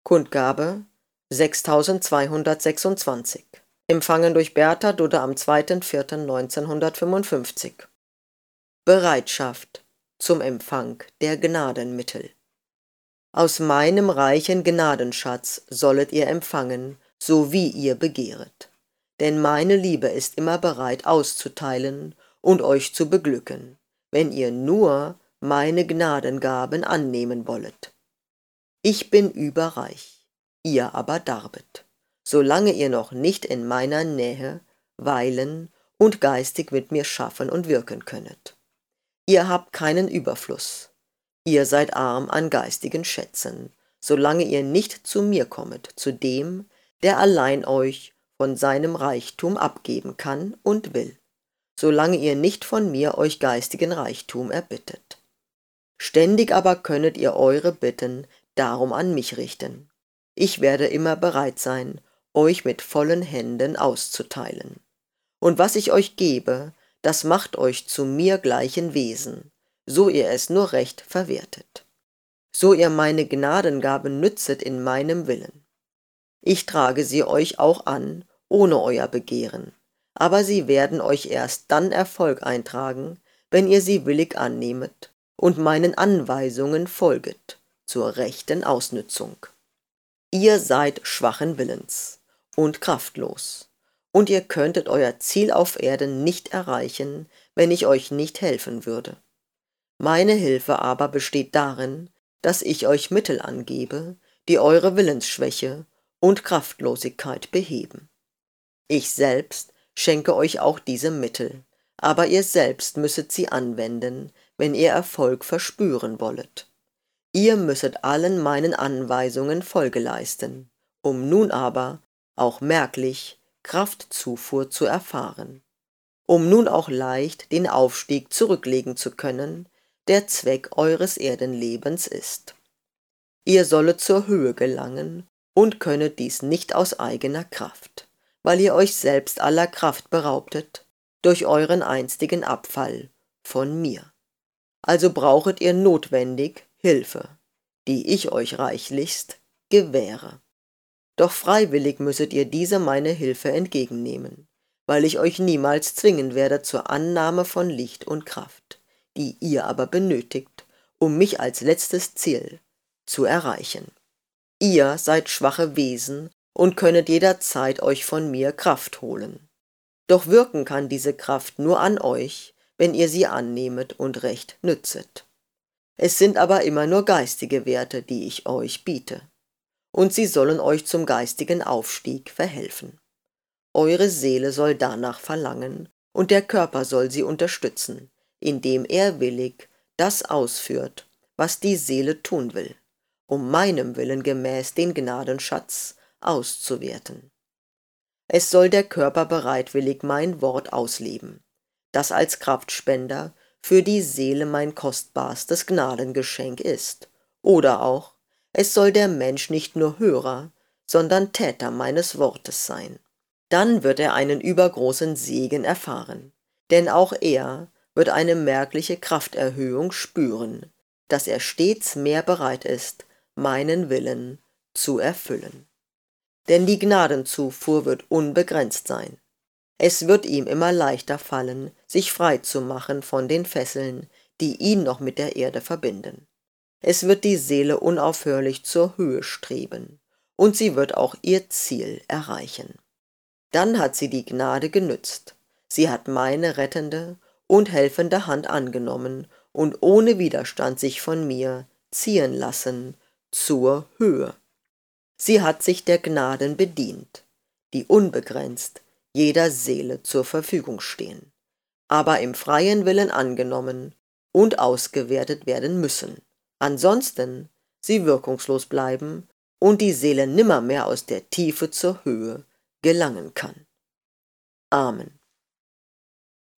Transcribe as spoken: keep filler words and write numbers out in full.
Kundgabe sechstausendzweihundertsechsundzwanzig. Empfangen durch Bertha Dudde am zweiten vierten neunzehnhundertfünfundfünfzig. Bereitschaft zum Empfang der Gnadenmittel. Aus meinem reichen Gnadenschatz sollet ihr empfangen, so wie ihr begehret. Denn meine Liebe ist immer bereit auszuteilen und euch zu beglücken, wenn ihr nur meine Gnadengaben annehmen wollet. Ich bin überreich, ihr aber darbet, solange ihr noch nicht in meiner Nähe weilen und geistig mit mir schaffen und wirken könnet. Ihr habt keinen Überfluss, ihr seid arm an geistigen Schätzen, solange ihr nicht zu mir kommet, zu dem, der allein euch von seinem Reichtum abgeben kann und will, solange ihr nicht von mir euch geistigen Reichtum erbittet. Ständig aber könnet ihr eure Bitten darum an mich richten. Ich werde immer bereit sein, euch mit vollen Händen auszuteilen. Und was ich euch gebe, das macht euch zu mir gleichen Wesen, so ihr es nur recht verwertet. So ihr meine Gnadengaben nützet in meinem Willen. Ich trage sie euch auch an, ohne euer Begehren, aber sie werden euch erst dann Erfolg eintragen, wenn ihr sie willig annehmet und meinen Anweisungen folget zur rechten Ausnützung. Ihr seid schwachen Willens und kraftlos, und ihr könntet euer Ziel auf Erden nicht erreichen, wenn ich euch nicht helfen würde. Meine Hilfe aber besteht darin, dass ich euch Mittel angebe, die eure Willensschwäche und Kraftlosigkeit beheben. Ich selbst schenke euch auch diese Mittel, aber ihr selbst müsset sie anwenden, wenn ihr Erfolg verspüren wollet. Ihr müsset allen meinen Anweisungen Folge leisten, um nun aber auch merklich Kraftzufuhr zu erfahren, um nun auch leicht den Aufstieg zurücklegen zu können, der Zweck eures Erdenlebens ist. Ihr sollet zur Höhe gelangen und könnet dies nicht aus eigener Kraft, weil ihr euch selbst aller Kraft beraubtet durch euren einstigen Abfall von mir. Also brauchet ihr notwendig Hilfe, die ich euch reichlichst gewähre. Doch freiwillig müsset ihr diese meine Hilfe entgegennehmen, weil ich euch niemals zwingen werde zur Annahme von Licht und Kraft, die ihr aber benötigt, um mich als letztes Ziel zu erreichen. Ihr seid schwache Wesen und könnet jederzeit euch von mir Kraft holen. Doch wirken kann diese Kraft nur an euch, wenn ihr sie annehmet und recht nützet. Es sind aber immer nur geistige Werte, die ich euch biete, und sie sollen euch zum geistigen Aufstieg verhelfen. Eure Seele soll danach verlangen, und der Körper soll sie unterstützen, indem er willig das ausführt, was die Seele tun will, um meinem Willen gemäß den Gnadenschatz auszuwerten. Es soll der Körper bereitwillig mein Wort ausleben, das als Kraftspender für die Seele mein kostbarstes Gnadengeschenk ist. Oder auch, es soll der Mensch nicht nur Hörer, sondern Täter meines Wortes sein. Dann wird er einen übergroßen Segen erfahren, denn auch er wird eine merkliche Krafterhöhung spüren, dass er stets mehr bereit ist, meinen Willen zu erfüllen. Denn die Gnadenzufuhr wird unbegrenzt sein. Es wird ihm immer leichter fallen, sich frei zu machen von den Fesseln, die ihn noch mit der Erde verbinden. Es wird die Seele unaufhörlich zur Höhe streben, und sie wird auch ihr Ziel erreichen. Dann hat sie die Gnade genützt. Sie hat meine rettende und helfende Hand angenommen und ohne Widerstand sich von mir ziehen lassen zur Höhe. Sie hat sich der Gnaden bedient, die unbegrenzt jeder Seele zur Verfügung stehen, aber im freien Willen angenommen und ausgewertet werden müssen, ansonsten sie wirkungslos bleiben und die Seele nimmermehr aus der Tiefe zur Höhe gelangen kann. Amen.